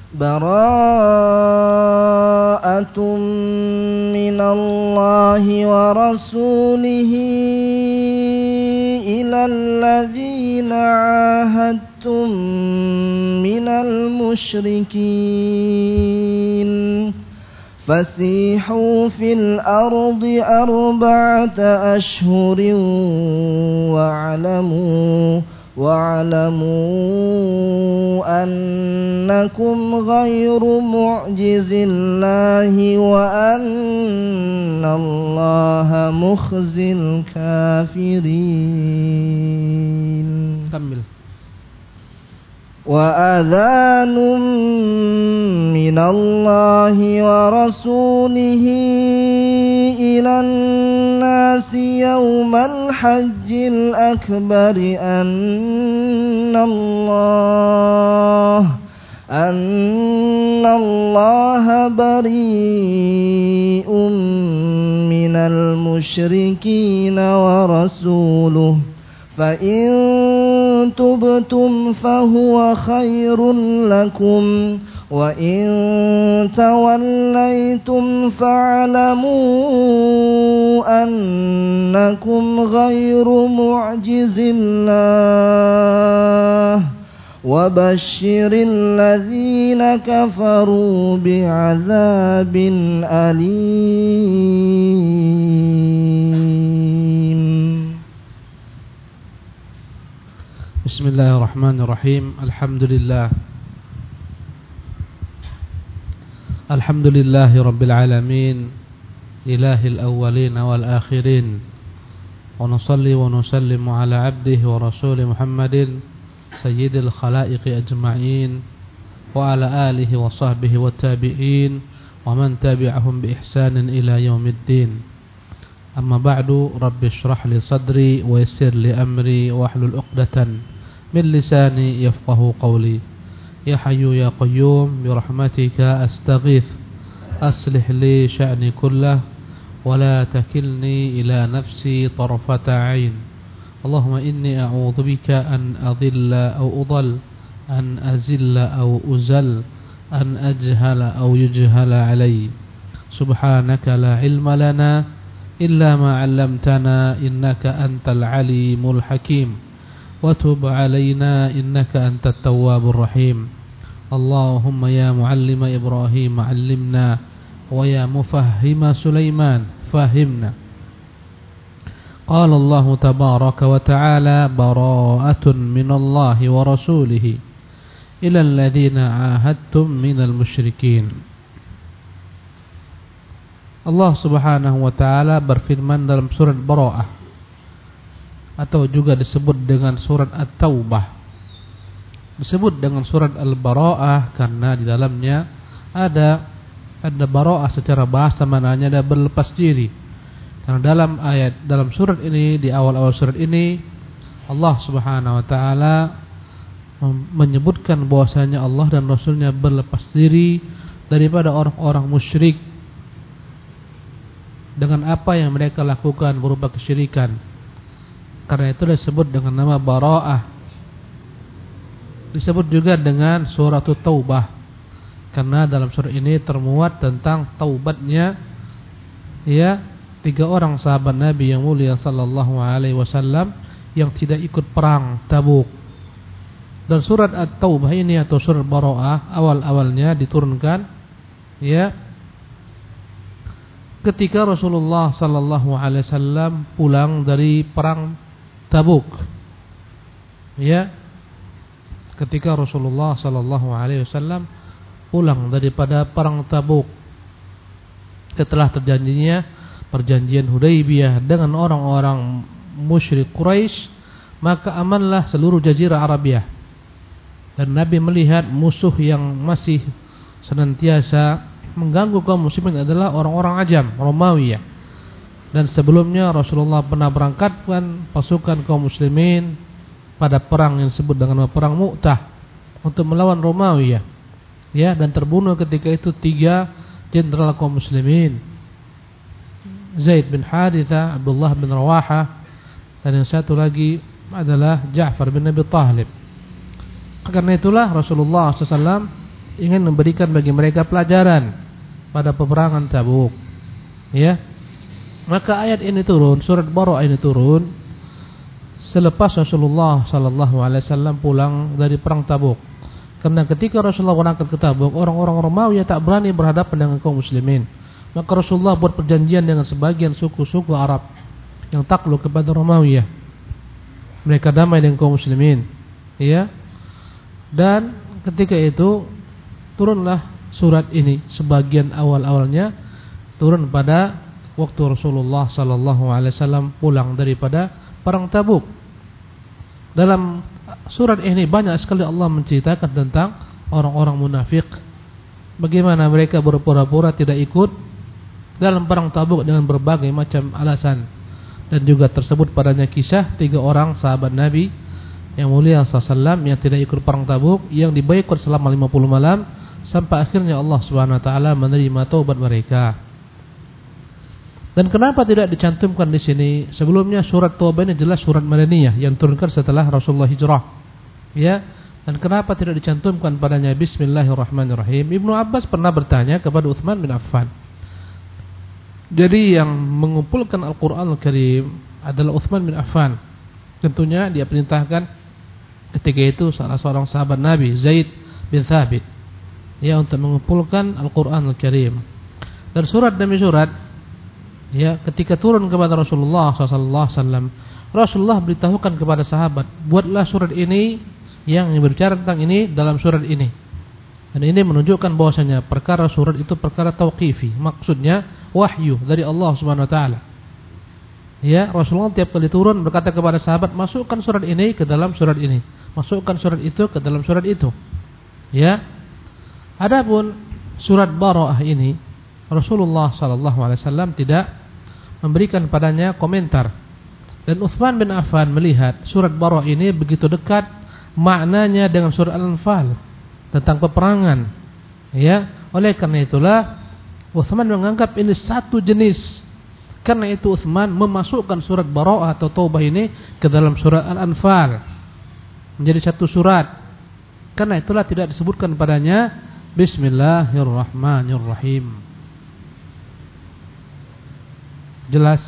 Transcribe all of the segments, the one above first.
براءة من الله ورسوله إلى الذين عاهدتم من المشركين فسيحوا في الأرض 4 أشهر واعلموا أنكم غير معجز الله وأن الله مخزي الكافرين. كمل. وأذان من الله ورسوله إلى الناس يوم الحج الأكبر أن الله بريء من المشركين ورسوله فإن تبتم فهو خير لكم وإن توليتم فاعلموا أنكم غير معجز الله وبشر الذين كفروا بعذاب أليم. Bismillahirrahmanirrahim. Alhamdulillahi rabbil alamin, ilahil awwalin wal akhirin, wa nusalli wa nusallimu ala abdihi wa rasulih Muhammadin sayyidil khalaiqi ajma'in wa ala alihi wa sahbihi wa tabi'in wa man tabi'ahum bi ihsanin ila yaumiddin. Amma ba'du, rabbi shrah li sadri wa yassir li amri wa hlul 'uqdatan min lisani yafqahu qawli. Ya hayyu ya qayyum bi rahmatika astaghith aslih li sya'ni kullah wa la takilni ila nafsi tarfata 'ain. Allahumma inni a'udzu bika an adilla aw udall, an azilla aw uzal, an ajhala aw yujhala 'alai. Subhanaka la ilma lana illa ma 'allamtana innaka antal alimul hakim. Wa tub 'alaina innaka antat tawwabur rahim. Allahumma ya muallima Ibrahim 'allimna wa ya mufahhima Sulaiman fahimna. Qala Allah tabaraka wa ta'ala bara'atun minallahi wa rasulih ila alladhina 'ahadtum minal musyrikin. Allah Subhanahu wa ta'ala berfirman dalam surat Bara'ah, atau juga disebut dengan surat At-Taubah. Disebut dengan surat Al-Bara'ah karena di dalamnya ada bara'ah secara bahasa, maknanya ada berlepas diri. Karena dalam surat ini, di awal-awal surat ini, Allah Subhanahu wa ta'ala menyebutkan bahwasanya Allah dan Rasulnya berlepas diri daripada orang-orang musyrik dengan apa yang mereka lakukan berupa kesyirikan. Karena itu disebut dengan nama Bara'ah. Disebut juga dengan surat Taubah karena dalam surat ini termuat tentang taubatnya 3 orang sahabat Nabi yang mulia sallallahu alaihi wasallam yang tidak ikut perang Tabuk. Dan surat At-Taubah ini atau surat Bara'ah awal-awalnya diturunkan ketika Rasulullah sallallahu alaihi wasallam pulang dari perang Tabuk. Ketika Rasulullah sallallahu alaihi wasallam pulang daripada perang Tabuk setelah terjadinya perjanjian Hudaybiyah dengan orang-orang musyrik Quraisy, maka amanlah seluruh jazirah Arabia. Dan Nabi melihat musuh yang masih senantiasa mengganggu kaum muslimin adalah orang-orang Ajam, Romawi. Dan sebelumnya Rasulullah pernah berangkatkan pasukan kaum muslimin pada perang yang disebut dengan perang Mu'tah untuk melawan Romawi, dan terbunuh ketika itu 3 jenderal kaum muslimin, Zaid bin Haritha, Abdullah bin Rawaha, dan yang satu lagi adalah Ja'far bin Abi Thalib. Karena itulah Rasulullah SAW ingin memberikan bagi mereka pelajaran pada peperangan Tabuk. Ya. Maka ayat ini turun, surat Bara'ah ini turun selepas Rasulullah sallallahu alaihi wasallam pulang dari perang Tabuk. Karena ketika Rasulullah berangkat ke Tabuk, orang-orang Romawi tak berani berhadapan dengan kaum muslimin. Maka Rasulullah buat perjanjian dengan sebagian suku-suku Arab yang takluk kepada Romawi. Mereka damai dengan kaum muslimin. Ya. Dan ketika itu turunlah surat ini, sebagian awal-awalnya turun pada waktu Rasulullah sallallahu alaihi wasallam pulang daripada perang Tabuk. Dalam surat ini banyak sekali Allah menceritakan tentang orang-orang munafik, bagaimana mereka berpura-pura tidak ikut dalam perang Tabuk dengan berbagai macam alasan. Dan juga tersebut padanya kisah 3 orang sahabat Nabi yang mulia SAW yang tidak ikut perang Tabuk, yang diboikot selama 50 malam sampai akhirnya Allah Subhanahu wa taala menerima taubat mereka. Dan kenapa tidak dicantumkan di sini? Sebelumnya surat Taubah ini jelas surat Madaniyah yang turunkan setelah Rasulullah hijrah. Ya. Dan kenapa tidak dicantumkan padanya Bismillahirrahmanirrahim? Ibnu Abbas pernah bertanya kepada Utsman bin Affan. Jadi yang mengumpulkan Al-Qur'an Al-Karim adalah Utsman bin Affan. Tentunya dia perintahkan ketika itu salah seorang sahabat Nabi, Zaid bin Thabit, ya, untuk mengumpulkan Al-Qur'an Al-Karim. Dan surat demi surat, ya, ketika turun kepada Rasulullah SAW, Rasulullah beritahukan kepada sahabat, buatlah surat ini yang berbicara tentang ini dalam surat ini. Dan ini menunjukkan bahwasanya perkara surat itu perkara tauqifi, maksudnya wahyu dari Allah Subhanahu wa taala. Ya, Rasulullah tiap kali turun berkata kepada sahabat, masukkan surat ini ke dalam surat ini, masukkan surat itu ke dalam surat itu. Ya. Adapun surat Bara'ah ini Rasulullah SAW tidak memberikan padanya komentar. Dan Utsman bin Affan melihat surat Bara'ah ini begitu dekat maknanya dengan surat Al-Anfal tentang peperangan. Ya, oleh karena itulah Utsman menganggap ini satu jenis. Karena itu Utsman memasukkan surat Bara'ah atau Taubah ini ke dalam surat Al-Anfal menjadi satu surat. Karena itulah tidak disebutkan padanya Bismillahirrahmanirrahim. Jelas?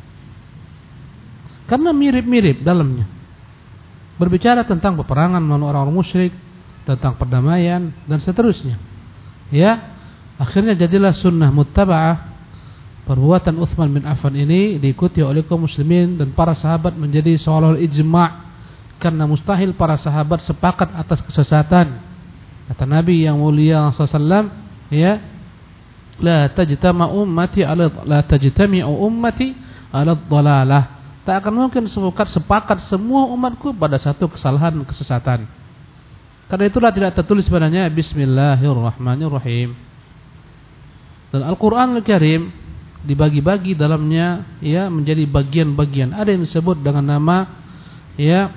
Karena mirip-mirip dalamnya. Berbicara tentang peperangan melawan orang-orang musyrik, tentang perdamaian dan seterusnya. Ya, akhirnya jadilah sunnah muttaba'ah. Perbuatan Utsman bin Affan ini diikuti oleh kaum muslimin dan para sahabat menjadi seolah-olah ijma', karena mustahil para sahabat sepakat atas kesesatan. Kata Nabi yang mulia sallallahu, ya, la tajtami'u ummati ala dhalalah. Tak akan mungkin sepakat semua umatku pada satu kesalahan, kesesatan. Karena itulah tidak tertulis padanya Bismillahirrahmanirrahim. Dan Al-Qur'an Al-Karim dibagi-bagi dalamnya, ya, menjadi bagian-bagian. Ada yang disebut dengan nama, ya,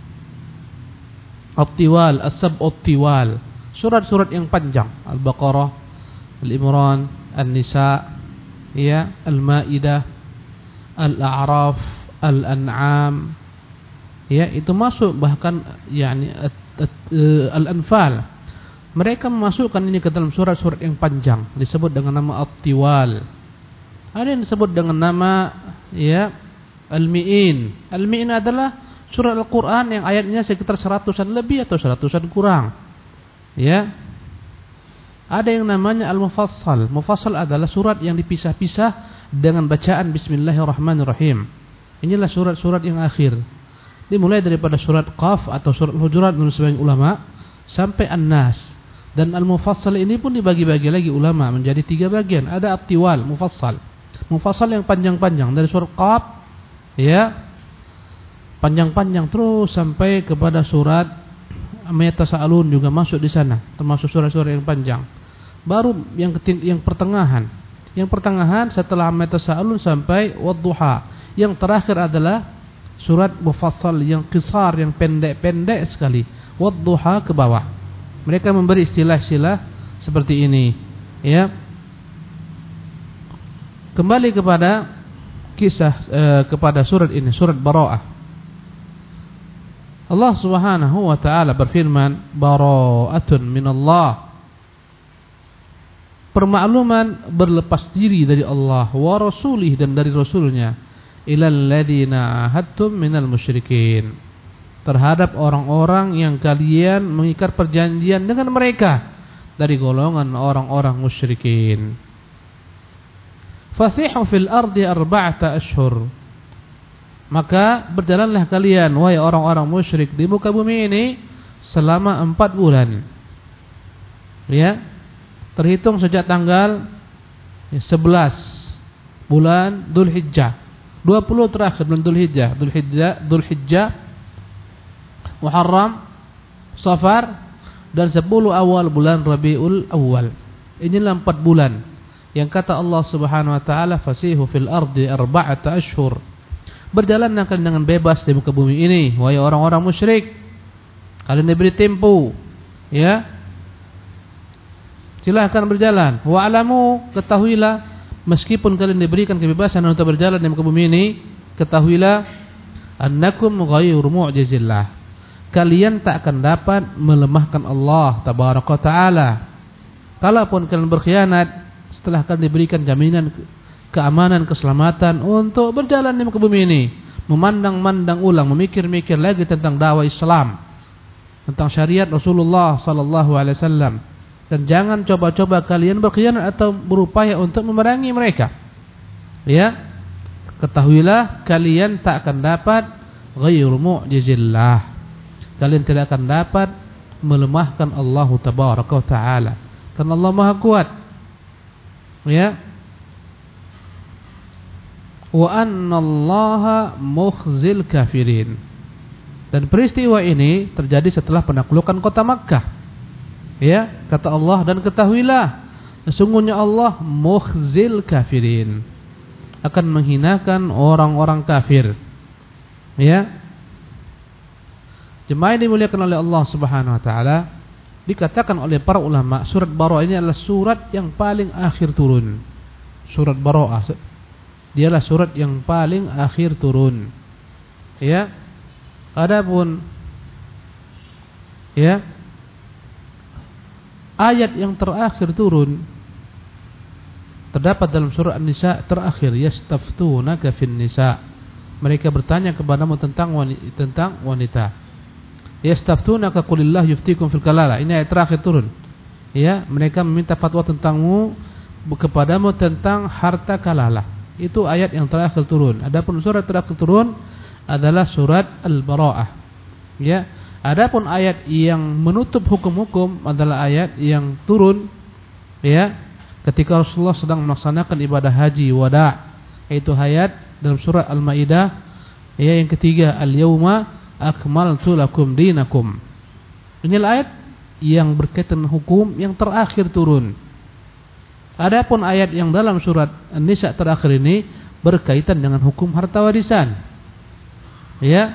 At-Tiwal, As-Sab'ut-Tiwal. Surat-surat yang panjang, Al-Baqarah, Al-Imran, An-Nisa, ya, Al-Maidah, Al-A'raf, Al-An'am. Ya, itu masuk, bahkan yakni Al-Anfal. Mereka memasukkan ini ke dalam surat-surat yang panjang, disebut dengan nama At-Tiwal. Ada yang disebut dengan nama, ya, Al-Mi'in. Al-Mi'in adalah surat Al-Qur'an yang ayatnya sekitar 100-an lebih atau 100-an kurang. Ya. Ada yang namanya Al-Mufassal. Mufassal adalah surat yang dipisah-pisah dengan bacaan Bismillahirrahmanirrahim. Inilah surat-surat yang akhir. Dimulai daripada surat Qaf atau surat Hujurat menurut sebagian ulama sampai An-Nas. Dan Al-Mufassal ini pun dibagi-bagi lagi ulama menjadi 3 bagian. Ada At-Tiwal, Mufassal. Mufassal yang panjang-panjang dari surat Qaf, ya, panjang-panjang terus sampai kepada surat Yatasaalun juga masuk di sana, termasuk surat-surat yang panjang. Baru yang pertengahan. Yang pertengahan setelah Yatasaalun sampai Wadduha. Yang terakhir adalah surat Mufassal yang qisar, yang pendek-pendek sekali. Wadduha ke bawah. Mereka memberi istilah-istilah seperti ini, ya. Kembali kepada kisah kepada surat ini, surat Bara'ah. Allah Subhanahu wa taala berfirman, bara'atun minallah, permakluman berlepas diri dari Allah wa rasulih dan dari rasulnya, ilal ladzina ahadtum minal musyrikin, terhadap orang-orang yang kalian mengikat perjanjian dengan mereka dari golongan orang-orang musyrikin. Fasihu fil ardi arba'ata ashhur, maka berjalanlah kalian wahai orang-orang musyrik di muka bumi ini selama 4 bulan. Ya, terhitung sejak tanggal 11 bulan Dzulhijjah, 20 terakhir bulan Dzulhijjah, Muharram, Safar, dan 10 awal bulan Rabiul Awal. Inilah 4 bulan yang kata Allah Subhanahu wa taala, fasihu fil ardi arba'ata ashhur. Berjalanlah kalian dengan bebas di muka bumi ini wahai orang-orang musyrik. Kalian diberi tempo, ya. Silahkan berjalan. Wa alamu, ketahuilah, meskipun kalian diberikan kebebasan untuk berjalan di muka bumi ini, ketahuilah annakum ghairu mu'jizillah, kalian tak akan dapat melemahkan Allah tabaraka taala. Kalaupun kalian berkhianat setelah kalian diberikan jaminan keamanan, keselamatan untuk berjalan di muka bumi ini, memandang-mandang ulang, memikir-mikir lagi tentang dakwah Islam, tentang syariat Rasulullah sallallahu alaihi wasallam, dan jangan coba-coba kalian berkhianat atau berupaya untuk memerangi mereka. Ya, ketahuilah kalian tak akan dapat ghairu mu'jizillah, kalian tidak akan dapat melemahkan Allah tabaraka wa taala, karena Allah Maha Kuat. Ya, wa annallaha mukhzil kafirin, dan peristiwa ini terjadi setelah penaklukan kota Makkah. Ya, kata Allah, dan ketahuilah sesungguhnya Allah mukhzil kafirin, akan menghinakan orang-orang kafir. Ya, jemaah yang dimuliakan oleh Allah Subhanahu wa taala, dikatakan oleh para ulama, surat Bara'ah ini adalah surat yang paling akhir turun. Surat Bara'ah dialah surat yang paling akhir turun. Ya, adapun ya ayat yang terakhir turun terdapat dalam surah An-Nisa terakhir, yastaftunaka fin nisa, mereka bertanya kepadamu tentang wanita. Yastaftunaka qulillah yuftikum fil kalala, ini ayat terakhir turun. Ya, mereka meminta fatwa kepadamu tentang harta kalalah. Itu ayat yang terakhir turun. Adapun surat terakhir turun adalah surat Al-Bara'ah. Ya, adapun ayat yang menutup hukum-hukum adalah ayat yang turun ya ketika Rasulullah sedang melaksanakan ibadah haji wada', yaitu ayat dalam surat Al-Maidah ya yang ketiga, al-yauma akmaltu lakum dinakum. Inilah ayat yang berkaitan hukum yang terakhir turun. Adapun ayat yang dalam surat An-Nisa terakhir ini berkaitan dengan hukum harta warisan. Ya,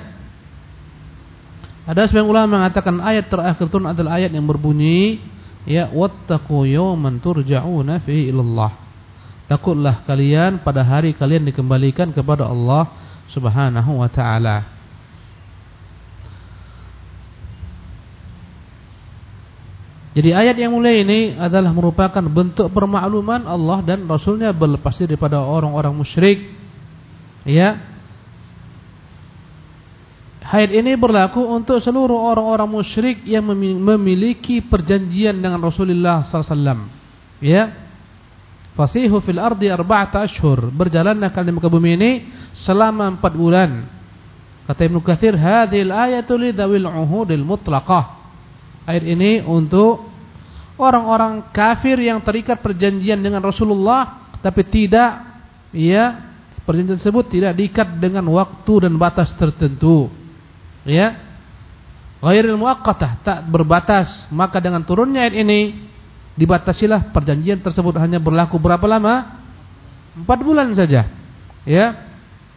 ada sebagian ulama mengatakan ayat terakhir turun adalah ayat yang berbunyi ya wattaqu yawman turja'una fihi ilallah, takutlah kalian pada hari kalian dikembalikan kepada Allah Subhanahu wa taala. Jadi ayat yang mulia ini adalah merupakan bentuk permakluman Allah dan Rasulnya berlepas diri daripada orang-orang musyrik. Ya, ayat ini berlaku untuk seluruh orang-orang musyrik yang memiliki perjanjian dengan Rasulullah SAW. Ya, fasihu fil ardi arba'ata ashhur, berjalanlah kalian di muka bumi ini selama 4 bulan. Kata Ibnu Katsir, hadhil ayatu lidzawil uhudil mutlaqah. Ayat ini untuk orang-orang kafir yang terikat perjanjian dengan Rasulullah, tapi tidak ya perjanjian tersebut tidak diikat dengan waktu dan batas tertentu. Ya, ghairil muaqqatah, tak berbatas. Maka dengan turunnya ayat ini dibatasilah perjanjian tersebut hanya berlaku berapa lama? 4 bulan saja. Ya,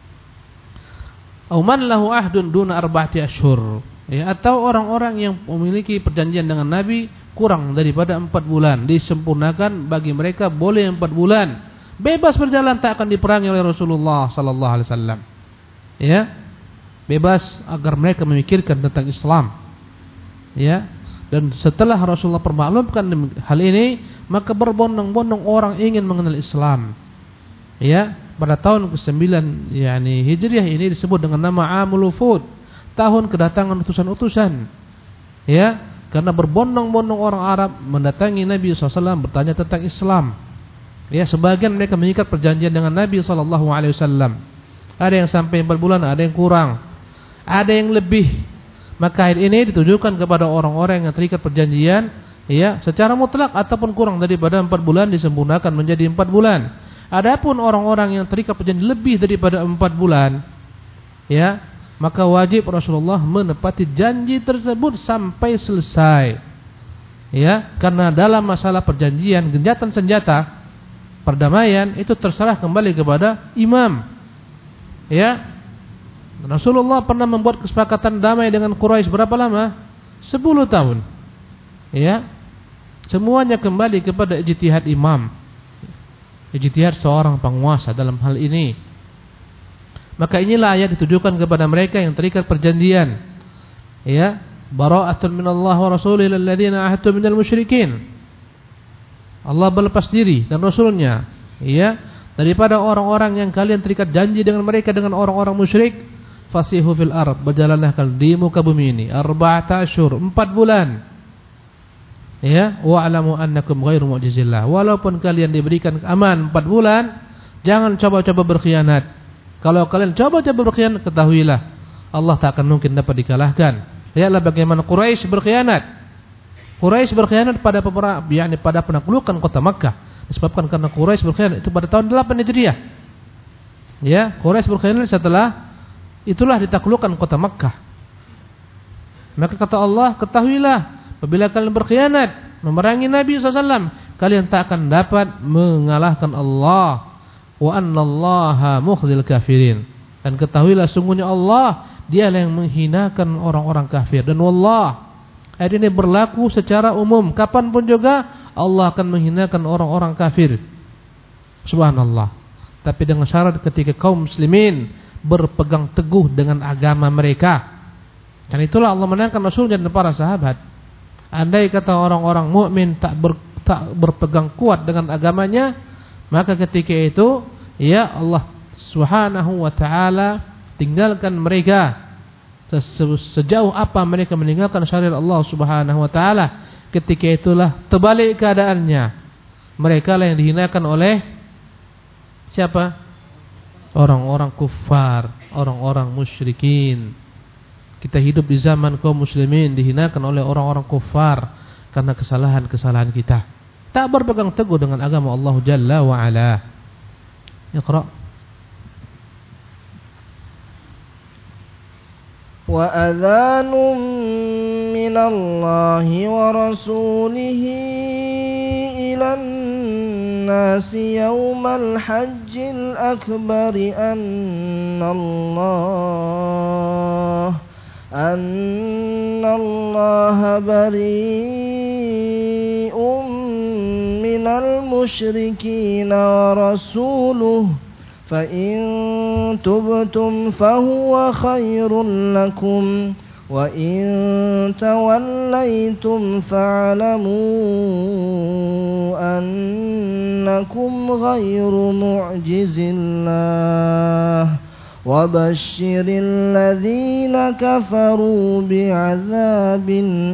auman lahu ahdun duna arba'ati ashhur. Ya, atau orang-orang yang memiliki perjanjian dengan Nabi kurang daripada 4 bulan, disempurnakan bagi mereka boleh 4 bulan bebas berjalan, tak akan diperangi oleh Rasulullah sallallahu alaihi wasallam. Ya, bebas agar mereka memikirkan tentang Islam. Ya, Dan setelah Rasulullah permaklumkan hal ini, maka berbondong-bondong orang ingin mengenal Islam. Ya, pada tahun ke-9 yakni Hijriah ini disebut dengan nama Amul Wufud, tahun kedatangan utusan-utusan. Ya, karena berbondong-bondong orang Arab mendatangi Nabi SAW bertanya tentang Islam. Ya, sebagian mereka mengikat perjanjian dengan Nabi SAW. Ada yang sampai 4 bulan, ada yang kurang, ada yang lebih. Maka ayat ini ditujukan kepada orang-orang yang terikat perjanjian, ya, secara mutlak ataupun kurang daripada 4 bulan disempurnakan menjadi 4 bulan. Adapun orang-orang yang terikat perjanjian lebih daripada 4 bulan, ya, maka wajib Rasulullah menepati janji tersebut sampai selesai. Ya, karena dalam masalah perjanjian, genjatan senjata, perdamaian itu terserah kembali kepada imam. Ya. Rasulullah pernah membuat kesepakatan damai dengan Quraisy berapa lama? 10 tahun. Ya. Semuanya kembali kepada ijtihad imam. Ijtihad seorang penguasa dalam hal ini. Maka inilah ayat ditujukan kepada mereka yang terikat perjanjian. Ya, bara'atun minallah wa rasulih lil ladzina ahadtum minal musyrikin. Allah berlepas diri dan Rasulnya, ya, daripada orang-orang yang kalian terikat janji dengan mereka, dengan orang-orang musyrik. Fasihu fil ard, berjalanlah kalian di muka bumi ini 4 asyhur, 4 bulan. Ya, wa'lamu annakum ghairu mu'jizillah. Walaupun kalian diberikan aman 4 bulan, jangan coba-coba berkhianat. Kalau kalian coba-coba berkhianat, ketahuilah Allah tak akan mungkin dapat dikalahkan. Lihatlah bagaimana Quraisy berkhianat. Quraisy berkhianat pada pada penaklukan kota Makkah. Disebabkan karena Quraisy berkhianat itu pada tahun 8 Hijriah. Ya, Quraisy berkhianat setelah itulah ditaklukkan kota Makkah. Maka kata Allah, ketahuilah apabila kalian berkhianat memerangi Nabi SAW, kalian tak akan dapat mengalahkan Allah. Wa annallaha mukhdil kafirin. Dan ketahuilah sungguhnya Allah, dialah yang menghinakan orang-orang kafir. Dan wallah, ayat ini berlaku secara umum, kapanpun juga Allah akan menghinakan orang-orang kafir. Subhanallah. Tapi dengan syarat ketika kaum muslimin berpegang teguh dengan agama mereka. Dan itulah Allah menangkan Rasulnya dan para sahabat. Andai kata orang-orang mukmin tak berpegang kuat dengan agamanya, maka ketika itu, ya, Allah Subhanahu wa ta'ala tinggalkan mereka. Sejauh apa mereka meninggalkan syariat Allah Subhanahu wa ta'ala, ketika itulah terbalik keadaannya. Mereka lah yang dihinakan oleh siapa? Orang-orang kufar, orang-orang musyrikin. Kita hidup di zaman kaum muslimin dihinakan oleh orang-orang kufar karena kesalahan-kesalahan kita. Tak berpegang teguh dengan agama Allah Jalla wa Ala. Iqra. Wa adhanun minallahi wa rasulihi ilan nasi yawmal hajjil akbari annallaha bari'un minal musyrikina wa rasuluhu fa in tubtum fahuwa khairun lakum wa in tawallaytum fa'lamu annakum ghairu mu'jizillah wa basyiril ladzina kafaru bi'adzabin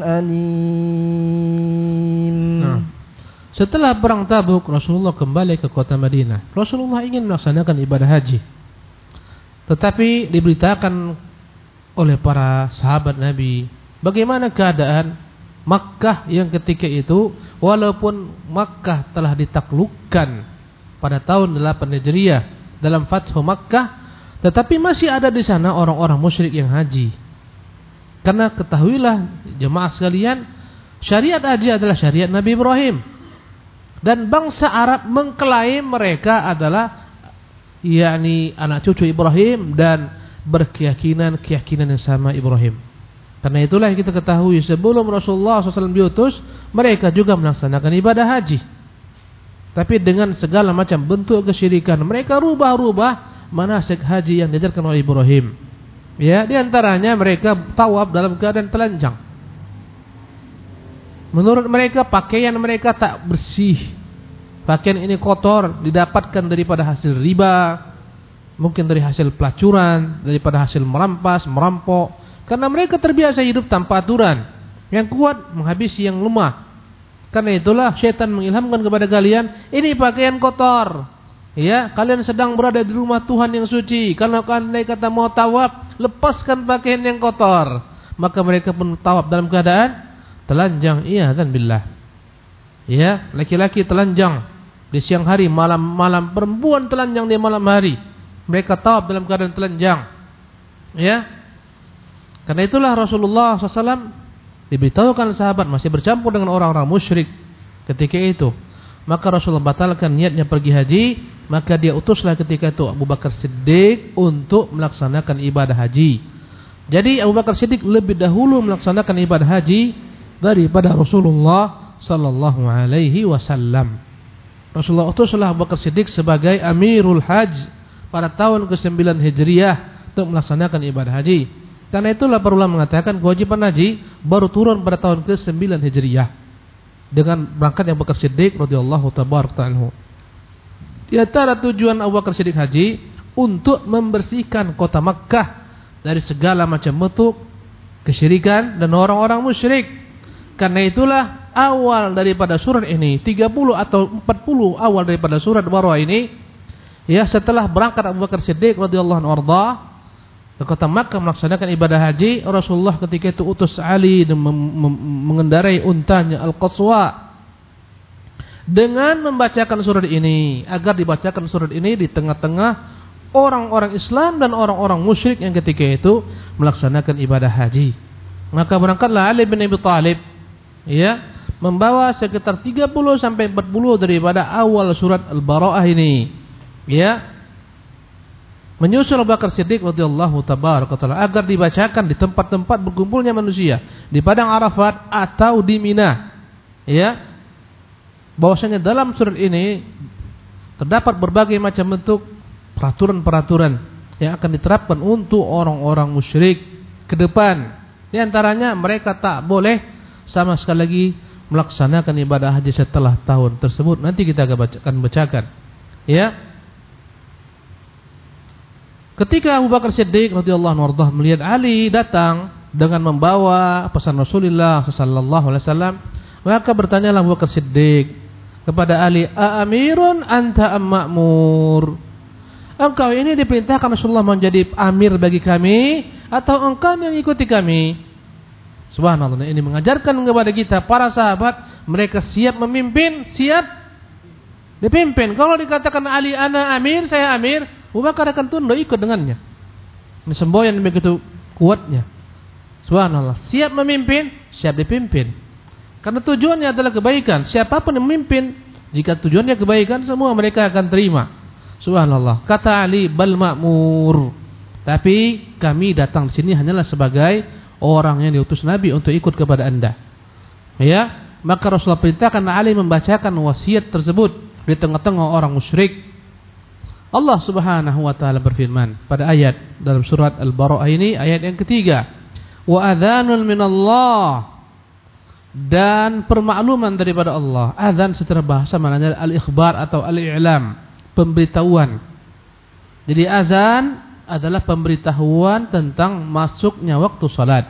alim. Setelah perang Tabuk, Rasulullah kembali ke kota Madinah. Rasulullah ingin melaksanakan ibadah haji, tetapi diberitakan oleh para sahabat Nabi bagaimana keadaan Makkah yang ketika itu, walaupun Makkah telah ditaklukkan pada tahun 8 Hijriah dalam Fathu Makkah, tetapi masih ada di sana orang-orang musyrik yang haji. Karena ketahuilah jemaah sekalian, syariat haji adalah syariat Nabi Ibrahim. Dan bangsa Arab mengklaim mereka adalah yakni anak cucu Ibrahim dan berkeyakinan yang sama Ibrahim. Karena itulah kita ketahui sebelum Rasulullah SAW diutus, mereka juga melaksanakan ibadah haji. Tapi dengan segala macam bentuk kesyirikan, mereka rubah-rubah manasik haji yang diajarkan oleh Ibrahim. Ya, di antaranya mereka tawaf dalam keadaan telanjang. Menurut mereka pakaian mereka tak bersih. Pakaian ini kotor, didapatkan daripada hasil riba, mungkin dari hasil pelacuran, daripada hasil merampas, merampok. Karena mereka terbiasa hidup tanpa aturan. Yang kuat menghabisi yang lemah. Karena itulah syaitan mengilhamkan kepada kalian, ini pakaian kotor. Ya, kalian sedang berada di rumah Tuhan yang suci. Kalau kalian kata mau tawaf, lepaskan pakaian yang kotor. Maka mereka pun tawaf dalam keadaan telanjang. Iya, dan billah. Ya, laki-laki telanjang di siang hari, malam perempuan telanjang di malam hari. Mereka tawaf dalam keadaan telanjang. Ya. Karena itulah Rasulullah SAW diberitahukan sahabat masih bercampur dengan orang-orang musyrik ketika itu. Maka Rasulullah batalkan niatnya pergi haji, maka dia utuslah ketika itu Abu Bakar Siddiq untuk melaksanakan ibadah haji. Jadi Abu Bakar Siddiq lebih dahulu melaksanakan ibadah haji daripada Rasulullah sallallahu alaihi wasallam. Rasulullah utuslah Abu Bakar Siddiq sebagai Amirul Hajj pada tahun ke-9 Hijriah untuk melaksanakan ibadah haji. Karena itulah para ulama mengatakan kewajiban haji baru turun pada tahun ke-9 Hijriah dengan berangkat Abu Bakar Siddiq radhiyallahu tabaraka anhu. Di antara tujuan Abu Bakar Siddiq haji untuk membersihkan kota Makkah dari segala macam bentuk kesyirikan dan orang-orang musyrik. Karena itulah awal daripada surat ini 30 atau 40 awal daripada surat Barah ini, ya, setelah berangkat Abu Bakar Siddiq radhiyallahu anhu ke kota Makkah melaksanakan ibadah haji, Rasulullah ketika itu utus Ali dan mengendarai untanya Al-Qaswa dengan membacakan surat ini, agar dibacakan surat ini di tengah-tengah orang-orang Islam dan orang-orang musyrik yang ketika itu melaksanakan ibadah haji. Maka berangkatlah Ali bin Abi Thalib, ya, membawa sekitar 30 sampai 40 daripada awal surat Al-Bara'ah ini, ya, menyusul Abu Bakar Siddiq radhiyallahu tabaraka taala agar dibacakan di tempat-tempat berkumpulnya manusia, di padang Arafat atau di Mina. Ya. Bahwasanya dalam surat ini terdapat berbagai macam bentuk peraturan-peraturan yang akan diterapkan untuk orang-orang musyrik ke depan. Di antaranya mereka tak boleh sama sekali lagi melaksanakan ibadah haji setelah tahun tersebut. Nanti kita akan bacakan. Ya. Ketika Abu Bakar Siddiq radhiyallahu anhu melihat Ali datang dengan membawa pesan Rasulullah sallallahu alaihi wasallam, maka bertanyalah Abu Bakar Siddiq kepada Ali, "Amirun anta am ma'mur?" Engkau ini diperintahkan Rasulullah menjadi amir bagi kami atau engkau yang ikuti kami? Subhanallah, ini mengajarkan kepada kita para sahabat, mereka siap memimpin, siap dipimpin. Kalau dikatakan Ali ana amir, saya amir, Abu Bakar akan tunduk ikut dengannya. Ini semboyan begitu kuatnya. Subhanallah, siap memimpin, siap dipimpin. Karena tujuannya adalah kebaikan. Siapapun yang memimpin, jika tujuannya kebaikan, semua mereka akan terima. Subhanallah. Kata Ali, bal ma'mur. Tapi kami datang di sini hanyalah sebagai orang yang diutus Nabi untuk ikut kepada Anda. Ya, maka Rasulullah perintahkan Ali membacakan wasiat tersebut di tengah-tengah orang musyrik. Allah Subhanahu wa taala berfirman pada ayat dalam surat Al-Bara'ah ini, ayat yang ketiga, wa adzanun minallah, dan permakluman daripada Allah. Adzan secara bahasa maknanya al-ikhbar atau al-i'lam, pemberitahuan. Jadi azan adalah pemberitahuan tentang masuknya waktu salat.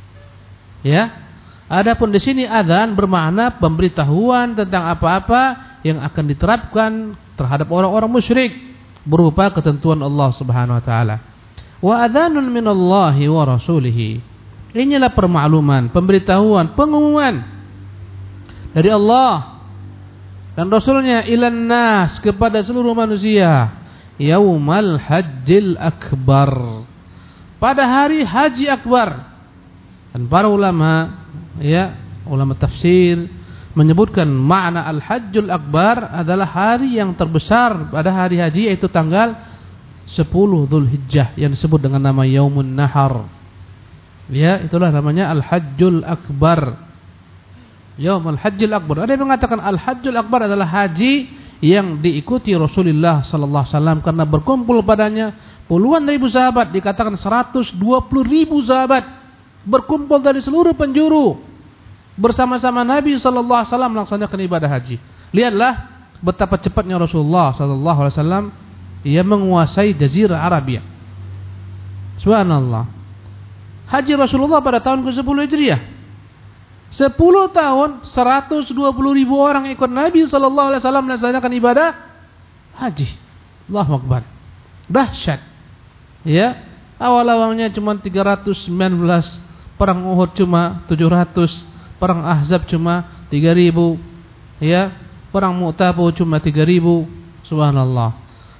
Ya. Adapun di sini adzan bermakna pemberitahuan tentang apa-apa yang akan diterapkan terhadap orang-orang musyrik berupa ketentuan Allah Subhanahu wa taala. Wa adzanun minallahi wa rasulih. Inilah permakluman, pemberitahuan, pengumuman dari Allah dan Rasulnya ilan nas, kepada seluruh manusia, yaumal hajjil akbar, pada hari haji akbar. Dan para ulama, ya, ulama tafsir menyebutkan makna al-hajjul akbar adalah hari yang terbesar pada hari haji, yaitu tanggal 10 Dzulhijjah yang disebut dengan nama Yaumun Nahar. Ya, itulah namanya al-hajjul akbar. Yaumul hajjil akbar. Ada yang mengatakan al-hajjul akbar adalah haji yang diikuti Rasulullah sallallahu alaihi wasallam karena berkumpul padanya puluhan ribu sahabat, dikatakan 120.000 sahabat berkumpul dari seluruh penjuru. bersama-sama Nabi sallallahu alaihi wasallam melaksanakan ibadah haji. Lihatlah betapa cepatnya Rasulullah sallallahu alaihi wasallam ia menguasai jazirah Arabia. Subhanallah. Haji Rasulullah pada tahun ke-10 Hijriah. 10 tahun 120.000 orang ikut Nabi sallallahu alaihi wasallam melaksanakan ibadah haji. Allahu Akbar. Dahsyat. Ya, awal-awalnya cuma 319, perang Uhud cuma 700, perang Ahzab cuma 3.000, ya, perang Mu'tah cuma 3.000. Subhanallah.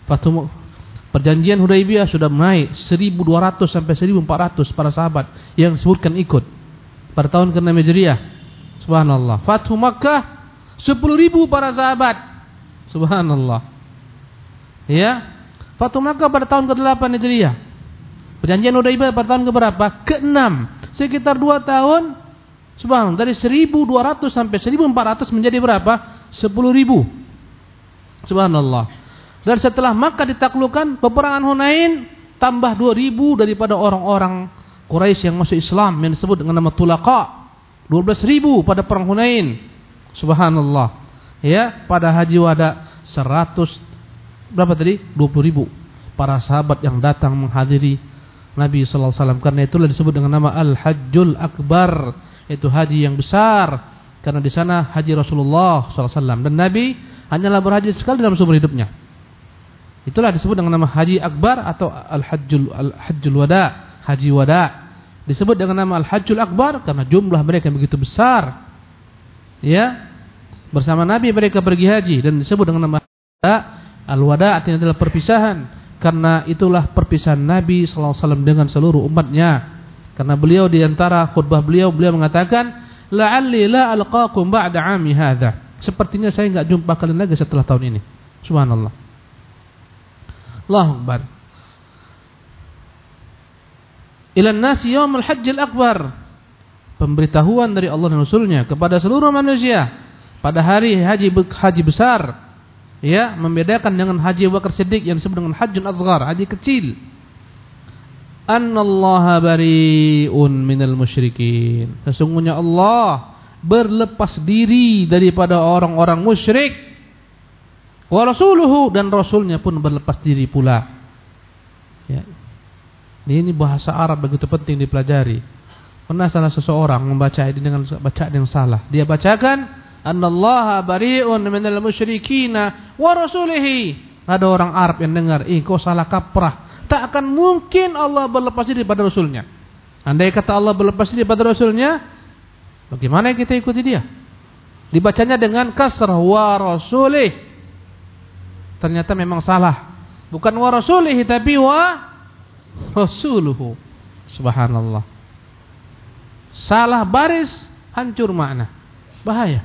Perjanjian Hudaibiyah sudah naik 1.200 sampai 1.400 para sahabat yang disebutkan ikut pada tahun ke-6 Hijriah. Subhanallah. Fathu Makkah 10.000 para sahabat. Subhanallah. Ya. Fathu Makkah pada tahun ke-8 Hijriah. Perjanjian Hudaibiyah pada tahun ke-berapa? Ke-6. Sekitar 2 tahun. Subhanallah, dari 1.200 sampai 1.400 menjadi berapa? 10.000. Subhanallah. Dan setelah Makkah ditaklukkan, peperangan Hunain tambah 2.000 daripada orang-orang Quraisy yang masuk Islam yang disebut dengan nama Tulaqa. 12.000 pada perang Hunain. Subhanallah. Ya, pada Haji Wada 100 berapa tadi? 20.000 para sahabat yang datang menghadiri Nabi sallallahu alaihi wasallam. Karena itulah disebut dengan nama Al-Hajjul Akbar, yaitu haji yang besar. Karena di sana haji Rasulullah sallallahu alaihi wasallam dan Nabi hanyalah berhaji sekali dalam seumur hidupnya. Itulah disebut dengan nama Haji Akbar atau Al-Hajjul Wada, Haji Wada. Disebut dengan nama Al-Hajjul Akbar karena jumlah mereka yang begitu besar. Ya. Bersama Nabi mereka pergi haji dan disebut dengan nama Al-Wada, artinya adalah perpisahan. Karena itulah perpisahan Nabi sallallahu alaihi wasallam dengan seluruh umatnya. Karena beliau di antara khutbah beliau mengatakan, "La'alli la alqaakum ba'da 'ami hadza." Sepertinya saya enggak jumpa kalian lagi setelah tahun ini. Subhanallah. Allahu Akbar. Ilan nasi yaumul hajjil akbar. Pemberitahuan dari Allah dan Rasulnya kepada seluruh manusia pada hari haji besar. Ya, membedakan dengan haji Abu Bakar Siddiq yang disebut dengan hajjun asghar, haji kecil. Annallaha bari'un minal musyrikin. Sesungguhnya Allah berlepas diri daripada orang-orang musyrik. Wa rasuluhu, dan rasulnya pun berlepas diri pula. Ya. Ini bahasa Arab begitu penting dipelajari. Pernah salah seseorang membaca ini dengan bacaan yang salah. Dia bacakan annallaha bari'un minal musyrikina wa rasulihi. Ada orang Arab yang dengar, kau salah kaprah. Tak akan mungkin Allah berlepas diri pada rasulnya. Andai kata Allah berlepas diri pada rasulnya, bagaimana kita ikuti dia? Dibacanya dengan kasrah wa rasulih. Ternyata memang salah. Bukan wa rasulihi tapi wa rasuluhu. Subhanallah. Salah baris, hancur makna. Bahaya.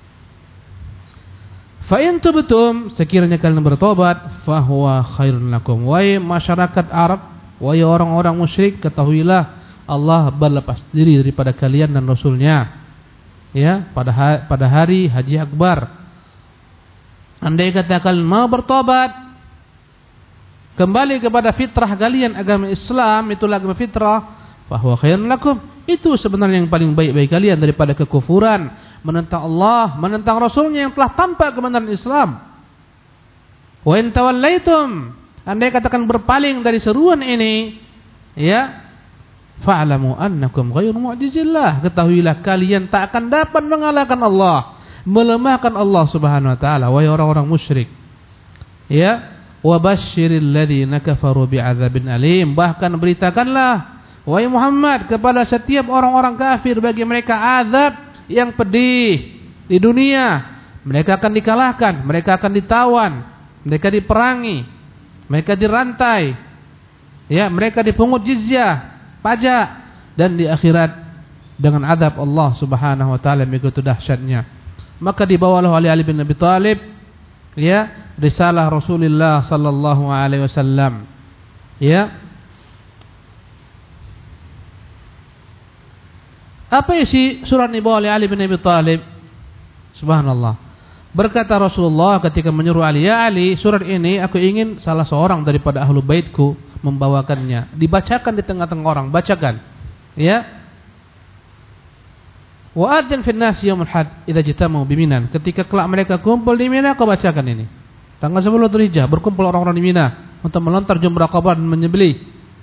Fa in tubtum, sekiranya kalian bertobat, fa huwa khairun lakum. Wahai masyarakat Arab, wahai orang-orang musyrik, ketahuilah Allah berlepas diri daripada kalian dan rasulnya. Ya, pada hari Haji Akbar. Andai kata kalian mau bertobat, kembali kepada fitrah kalian, agama Islam, itulah agama fitrah, fa huwa khairun lakum. Itu sebenarnya yang paling baik bagi kalian daripada kekufuran, menentang Allah, menentang Rasulnya yang telah tampak kebenaran Islam. Wa in tawallaitum, andai katakan berpaling dari seruan ini, ya, fa'lamu annakum ghairu mu'jizillah. Ketahuilah kalian tak akan dapat mengalahkan Allah, melemahkan Allah Subhanahu wa taala. Wahai orang-orang musyrik, ya, wa basyiril ladzina kafaru bi'adzabin alim. Bahkan beritakanlah wahai Muhammad kepada setiap orang-orang kafir, bagi mereka azab yang pedih di dunia. Mereka akan dikalahkan, mereka akan ditawan, mereka diperangi, mereka dirantai, ya, mereka dipungut jizyah, pajak, dan di akhirat dengan azab Allah Subhanahu wa taala yang begitu dahsyatnya. Maka dibawalah oleh Ali bin Abi Thalib, ya, risalah Rasulullah sallallahu alaihi wasallam. Ya. Apa isi surat ini dibawa oleh Ali bin Abi Thalib? Subhanallah. Berkata Rasulullah ketika menyuruh Ali, "Ya Ali, surat ini aku ingin salah seorang daripada ahlu baitku membawakannya." Dibacakan di tengah-tengah orang, bacakan. Ya. Wa adzin fin nas yaumul had idza jatamu biminan. Ketika kelak mereka kumpul di Mina, kau bacakan ini. Tanggal 10 Dzulhijjah berkumpul orang-orang di Mina untuk melontar jumrah Aqabah dan menyembelih.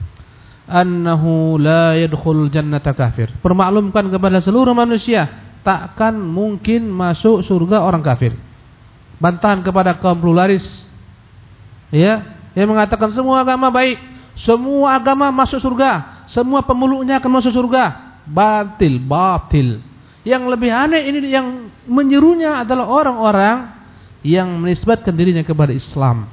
Annahu la yadkhul jannata kafir. Permaklumkan kepada seluruh manusia, takkan mungkin masuk surga orang kafir. Bantahan kepada kaum pluralis, ya, yang mengatakan semua agama baik, semua agama masuk surga, semua pemeluknya akan masuk surga. Batil. Yang lebih aneh ini, yang menyerunya adalah orang-orang yang menisbatkan dirinya kepada Islam,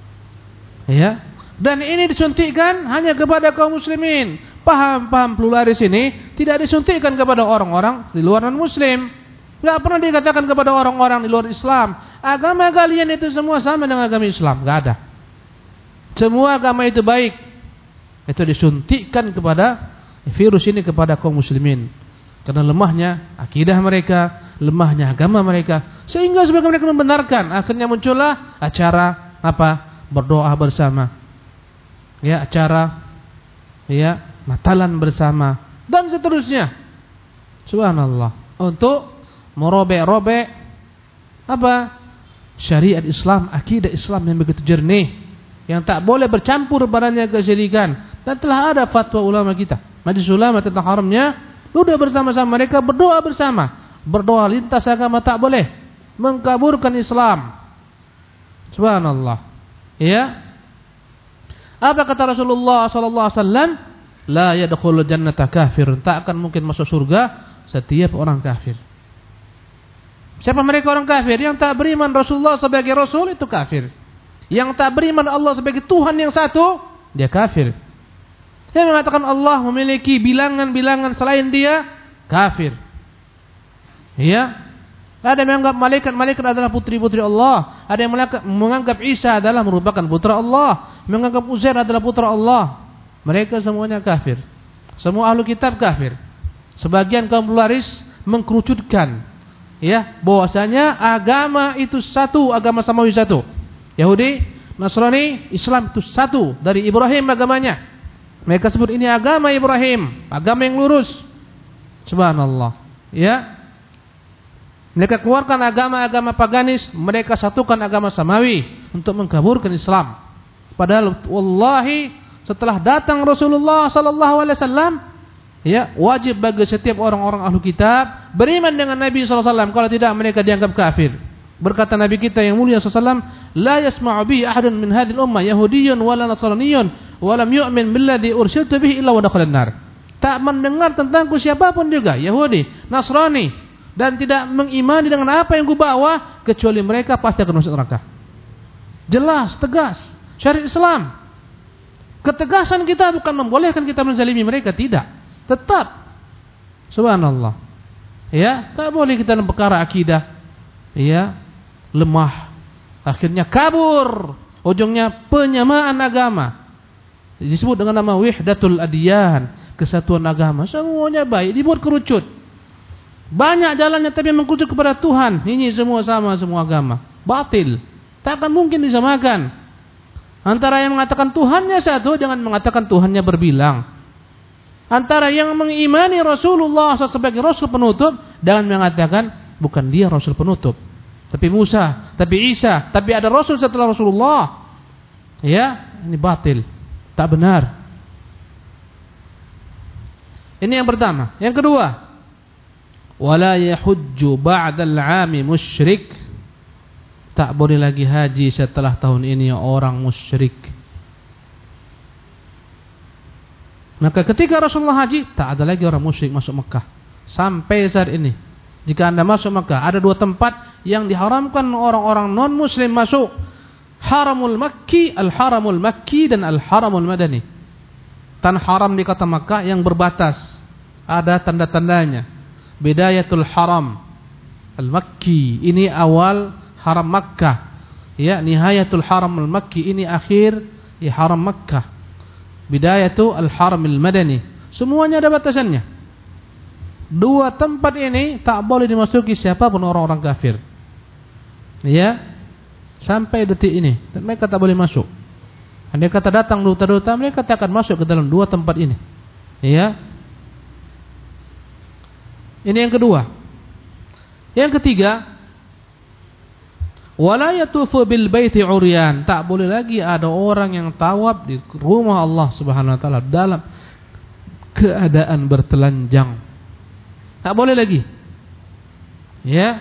ya. Dan ini disuntikkan hanya kepada kaum muslimin. Paham-paham pluralis ini tidak disuntikkan kepada orang-orang di luar non-muslim. Tidak pernah dikatakan kepada orang-orang di luar Islam, agama kalian itu semua sama dengan agama Islam. Tidak ada. Semua agama itu baik. Itu disuntikkan kepada virus ini kepada kaum muslimin. Karena lemahnya akidah mereka, lemahnya agama mereka, sehingga sebagian mereka membenarkan. Akhirnya muncullah acara apa? Berdoa bersama. Ya, acara ya Natalan bersama dan seterusnya. Subhanallah. Untuk merobek-robek apa? Syariat Islam, akidah Islam yang begitu jernih, yang tak boleh bercampur padanya kesyirikan. Dan telah ada fatwa ulama kita, Majelis Ulama, tentang haramnya duduk bersama-sama mereka, berdoa bersama. Berdoa lintas agama tak boleh mengkaburkan Islam. Subhanallah. Ya. Apa kata Rasulullah sallallahu alaihi wasallam? La yadkhulul jannata kafir. Tak akan mungkin masuk surga setiap orang kafir. Siapa mereka orang kafir? Yang tak beriman Rasulullah sebagai Rasul, itu kafir. Yang tak beriman Allah sebagai Tuhan yang satu, dia kafir. Yang mengatakan Allah memiliki bilangan-bilangan selain dia, kafir. Ya. Ada yang menganggap malaikat adalah putri-putri Allah. Ada yang menganggap Isa adalah merupakan putra Allah, menganggap Uzair adalah putra Allah. Mereka semuanya kafir. Semua ahlu kitab kafir. Sebagian kaum pluralis mengkerucutkan, ya, bahwasanya agama itu satu, agama samawi satu. Yahudi, Nasrani, Islam itu satu, dari Ibrahim agamanya. Mereka sebut ini agama Ibrahim, agama yang lurus. Subhanallah. Ya. Mereka keluarkan agama-agama paganis, mereka satukan agama samawi untuk mengkaburkan Islam. Padahal wallahi setelah datang Rasulullah sallallahu alaihi wasallam, ya, wajib bagi setiap orang-orang ahlu kitab beriman dengan Nabi sallallahu alaihi wasallam, kalau tidak mereka dianggap kafir. Berkata Nabi kita yang mulia sallallahu alaihi wasallam, la yasma'u bi ahadun min hadhil ummah yahudiyyun wala nasraniyyun wa lam yu'min billadhi ursiltu bihi illa wa dakhala an-nar. Tak mendengar tentangku siapapun juga, Yahudi, Nasrani, dan tidak mengimani dengan apa yang kubawa, kecuali mereka pasti akan masuk neraka. Jelas, tegas, syariat Islam. Ketegasan kita bukan membolehkan kita menzalimi mereka, tidak. Tetap, subhanallah. Ya, tak boleh kita dalam perkara akidah, ya, lemah, akhirnya kabur, ujungnya penyamaan agama. Disebut dengan nama wihdatul adyan, kesatuan agama. Semuanya baik, dibuat kerucut. Banyak jalannya tapi mengkucut kepada Tuhan. Ini semua sama, semua agama batil. Tak akan mungkin disamakan. Antara yang mengatakan Tuhannya satu, jangan mengatakan Tuhannya berbilang. Antara yang mengimani Rasulullah sebagai Rasul penutup, jangan mengatakan bukan dia Rasul penutup, tapi Musa, tapi Isa, tapi ada Rasul setelah Rasulullah. Ya, ini batil, tak benar. Ini yang pertama. Yang kedua, wala yahujju ba'dal 'ami musyrik. Tak boleh lagi haji setelah tahun ini orang musyrik. Maka ketika Rasulullah haji, tak ada lagi orang musyrik masuk Mekah. Sampai saat ini, jika Anda masuk Mekah, ada dua tempat yang diharamkan orang-orang non-muslim masuk. Haramul Makki, Al-Haramul Makki, dan Al-Haramul Madani. Tanah haram di kota Mekah yang berbatas, ada tanda-tandanya. Bidayatul Haram Al-Makki, ini awal haram Makkah. Ya, nihayatul Haram Al-Makki, ini akhir ya haram Makkah. Bidayatul Al-Haram Al-Madani. Semuanya ada batasannya. Dua tempat ini tak boleh dimasuki siapapun orang-orang kafir. Ya, sampai detik ini mereka tak boleh masuk. Andai kata datang duta-duta, mereka tak akan masuk ke dalam dua tempat ini. Ya. Ini yang kedua. Yang ketiga, wala yatufu bil baiti uryan. Tak boleh lagi ada orang yang tawaf di rumah Allah Subhanahu wa taala dalam keadaan bertelanjang. Tak boleh lagi. Ya.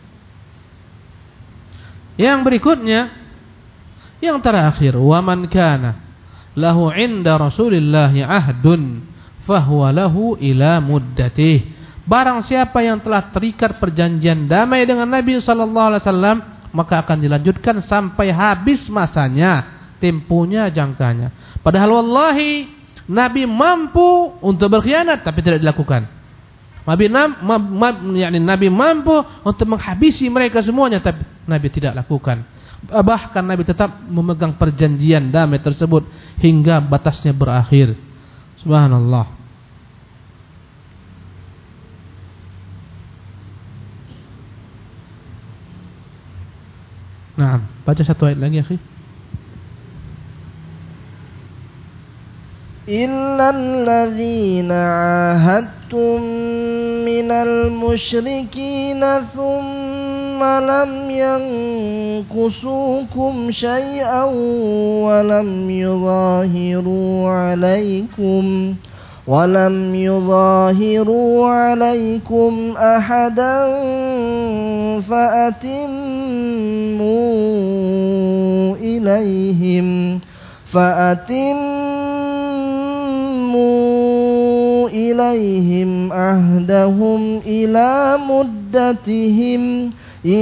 Yang berikutnya, yang terakhir, wa man kana lahu 'inda Rasulillah ahdun fahuwa lahu ila muddatih. Barang siapa yang telah terikat perjanjian damai dengan Nabi sallallahu alaihi wasallam, maka akan dilanjutkan sampai habis masanya, temponya, jangkanya. Padahal wallahi Nabi mampu untuk berkhianat tapi tidak dilakukan. Nabi mampu untuk menghabisi mereka semuanya tapi Nabi tidak lakukan. Bahkan Nabi tetap memegang perjanjian damai tersebut hingga batasnya berakhir. Subhanallah. Nah, baca satu ayat lagi, akhi. Illal ladzina 'ahadtum minal musyrikin thumma lam yanqusukum syai'an wa lam yudhahiru 'alaikum ahadan fa'atimmu ilaihim ahdahum ila muddatihim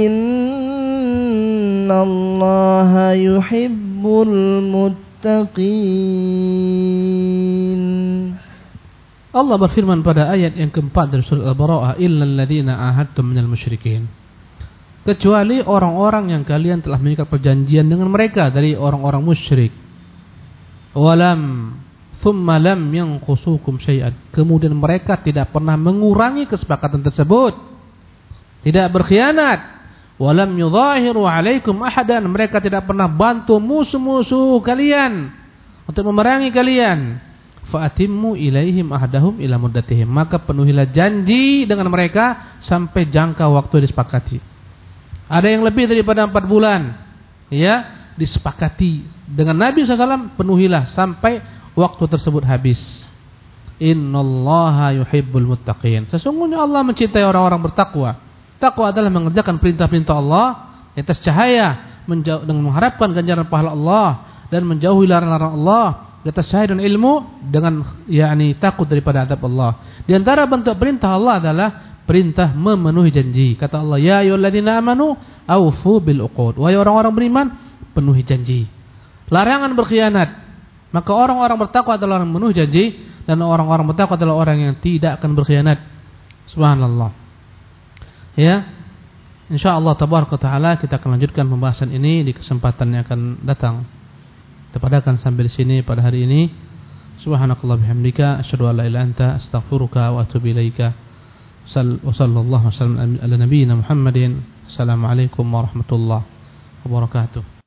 innallaha yuhibbul muttaqin. Allah berfirman pada ayat yang keempat dari surah Al-Bara'ah, illal ladzina ahadtum minal musyrikin. Kecuali orang-orang yang kalian telah mengikat perjanjian dengan mereka dari orang-orang musyrik. Thumma lam yanqusukum syai'an. Kemudian mereka tidak pernah mengurangi kesepakatan tersebut. Tidak berkhianat. Walam yudhahiru 'alaikum ahadan. Mereka tidak pernah bantu musuh-musuh kalian untuk memerangi kalian. Fa'atimmu ilaihim ahdahum ila muddatihim. Maka penuhilah janji dengan mereka sampai jangka waktu disepakati. Ada yang lebih daripada 4 bulan, ya, disepakati dengan Nabi SAW, penuhilah sampai waktu tersebut habis. Innallaha yuhibbul muttaqin. Sesungguhnya Allah mencintai orang-orang bertakwa. Takwa adalah mengerjakan perintah-perintah Allah di atas cahaya, dengan mengharapkan ganjaran pahala Allah dan menjauhi larangan-larangan Allah di atas cahaya dan ilmu, dengan takut daripada azab Allah. Di antara bentuk perintah Allah adalah perintah memenuhi janji. Kata Allah, ya ayyuhalladzina amanu aufu bil uqud. Wahai orang-orang beriman, penuhi janji. Larangan berkhianat. Maka orang-orang bertakwa adalah orang memenuhi janji, dan orang-orang bertakwa adalah orang yang tidak akan berkhianat. Subhanallah. Ya. Insyaallah tabaraka taala kita akan lanjutkan pembahasan ini di kesempatan yang akan datang. Kita padakan sampai di sini pada hari ini. Subhanakallah bihamdika asyhadu an la ilaha illa anta astaghfiruka wa atubu ilaika. Sallallahu wasallam ala nabiyyina Muhammadin. Assalamualaikum warahmatullahi wabarakatuh.